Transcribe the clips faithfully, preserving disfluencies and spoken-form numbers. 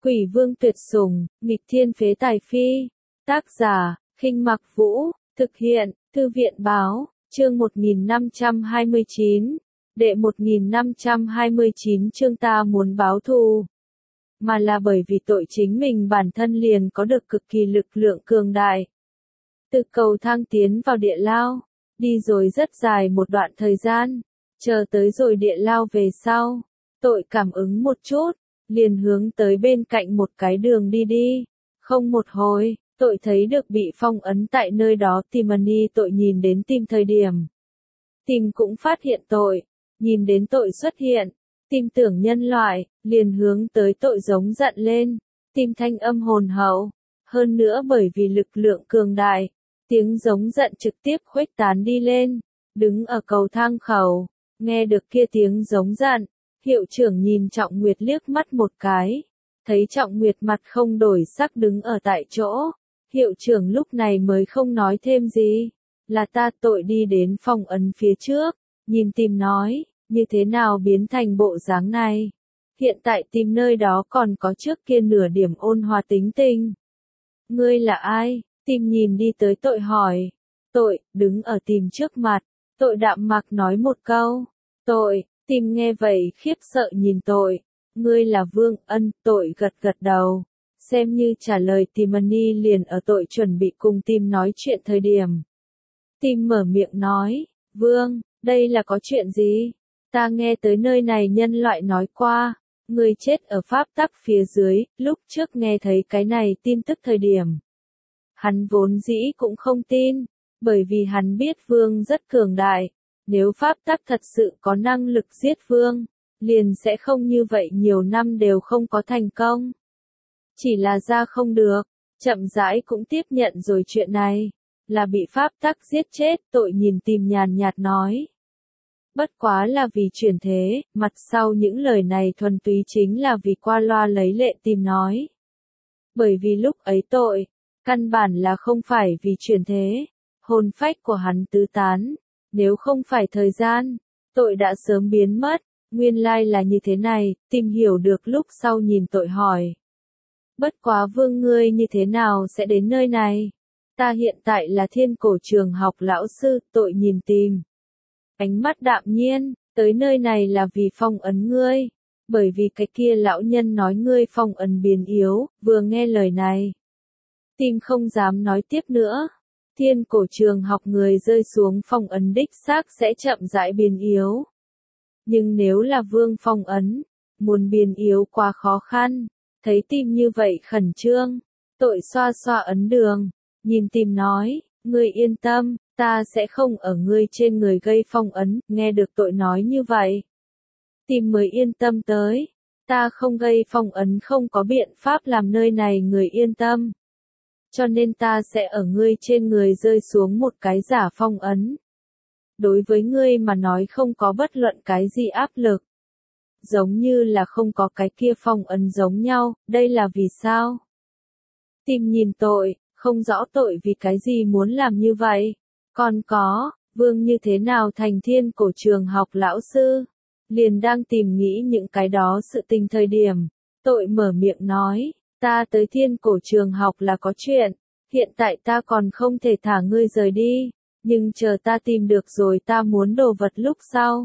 Quỷ vương tuyệt sủng, nghịch thiên phế tài phi. Tác giả, Khinh Mặc Vũ, thực hiện, Thư viện báo, chương một nghìn năm trăm hai mươi chín. Đệ một nghìn năm trăm hai mươi chín chương ta muốn báo thù. Mà là bởi vì tội chính mình bản thân liền có được cực kỳ lực lượng cường đại. Từ cầu thang tiến vào địa lao, đi rồi rất dài một đoạn thời gian, chờ tới rồi địa lao về sau, tội cảm ứng một chút, liền hướng tới bên cạnh một cái đường đi đi. Không một hồi, tội thấy được bị phong ấn tại nơi đó Timony. Tội nhìn đến Tim thời điểm, Tim cũng phát hiện tội, nhìn đến tội xuất hiện, Tim tưởng nhân loại, liền hướng tới tội giống giận lên. Tim thanh âm hồn hậu, hơn nữa bởi vì lực lượng cường đại, tiếng giống giận trực tiếp khuếch tán đi lên. Đứng ở cầu thang khẩu, nghe được kia tiếng giống giận, hiệu trưởng nhìn Trọng Nguyệt liếc mắt một cái, thấy Trọng Nguyệt mặt không đổi sắc đứng ở tại chỗ, hiệu trưởng lúc này mới không nói thêm gì. Là ta. Tội đi đến phong ấn phía trước, nhìn Tim nói, như thế nào biến thành bộ dáng này? Hiện tại Tim nơi đó còn có trước kia nửa điểm ôn hòa tính tình. Ngươi là ai? Tim nhìn đi tới tội hỏi. Tội, đứng ở Tim trước mặt, tội đạm mạc nói một câu. Tội, Tim nghe vậy khiếp sợ nhìn tội. Ngươi là Vương Ân. Tội gật gật đầu, xem như trả lời. Timony liền ở tội chuẩn bị cùng Tim nói chuyện thời điểm. Tim mở miệng nói, Vương, đây là có chuyện gì? Ta nghe tới nơi này nhân loại nói qua, ngươi chết ở pháp tắc phía dưới. Lúc trước nghe thấy cái này tin tức thời điểm, hắn vốn dĩ cũng không tin, bởi vì hắn biết Vương rất cường đại, nếu pháp tắc thật sự có năng lực giết Vương, liền sẽ không như vậy nhiều năm đều không có thành công. Chỉ là ra không được, chậm rãi cũng tiếp nhận rồi chuyện này, là bị pháp tắc giết chết. Tội nhìn Tim nhàn nhạt nói. Bất quá là vì chuyển thế, mặt sau những lời này thuần túy chính là vì qua loa lấy lệ. Tim nói. Bởi vì lúc ấy tội, căn bản là không phải vì chuyển thế, hồn phách của hắn tứ tán, nếu không phải thời gian, tội đã sớm biến mất. Nguyên lai là như thế này. Tim hiểu được lúc sau nhìn tội hỏi. Bất quá Vương ngươi như thế nào sẽ đến nơi này? Ta hiện tại là Thiên Cổ trường học lão sư. Tội nhìn Tim, ánh mắt đạm nhiên, tới nơi này là vì phong ấn ngươi, bởi vì cái kia lão nhân nói ngươi phong ấn biến yếu. Vừa nghe lời này, Tim không dám nói tiếp nữa. Thiên Cổ trường học người rơi xuống phong ấn đích xác sẽ chậm rãi biến yếu. Nhưng nếu là Vương phong ấn, muốn biến yếu quá khó khăn. Thấy Tim như vậy khẩn trương, tội xoa xoa ấn đường, nhìn Tim nói, ngươi yên tâm, ta sẽ không ở ngươi trên người gây phong ấn. Nghe được tội nói như vậy, Tim mới yên tâm tới. Ta không gây phong ấn không có biện pháp làm nơi này người yên tâm. Cho nên ta sẽ ở ngươi trên người rơi xuống một cái giả phong ấn. Đối với ngươi mà nói không có bất luận cái gì áp lực. Giống như là không có cái kia phong ấn giống nhau. Đây là vì sao? Tim nhìn tội, không rõ tội vì cái gì muốn làm như vậy. Còn có, Vương như thế nào thành Thiên Cổ trường học lão sư? Liền đang tìm nghĩ những cái đó sự tình thời điểm, tội mở miệng nói, ta tới Thiên Cổ trường học là có chuyện, hiện tại ta còn không thể thả ngươi rời đi, nhưng chờ ta tìm được rồi ta muốn đồ vật lúc sau,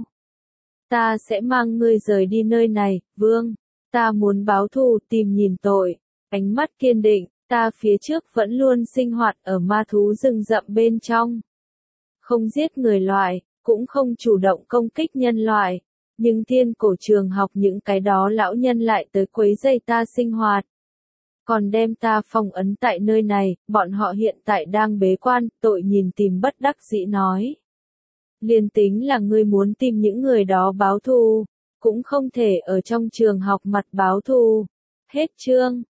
ta sẽ mang ngươi rời đi nơi này. Vương, ta muốn báo thù. Tim nhìn tội, ánh mắt kiên định, ta phía trước vẫn luôn sinh hoạt ở ma thú rừng rậm bên trong, không giết người loại, cũng không chủ động công kích nhân loại, nhưng Thiên Cổ trường học những cái đó lão nhân lại tới quấy rầy ta sinh hoạt, còn đem ta phong ấn tại nơi này. Bọn họ hiện tại đang bế quan. Tội nhìn Tim bất đắc dĩ nói, liền tính là ngươi muốn tìm những người đó báo thù, cũng không thể ở trong trường học mặt báo thù. Hết chương.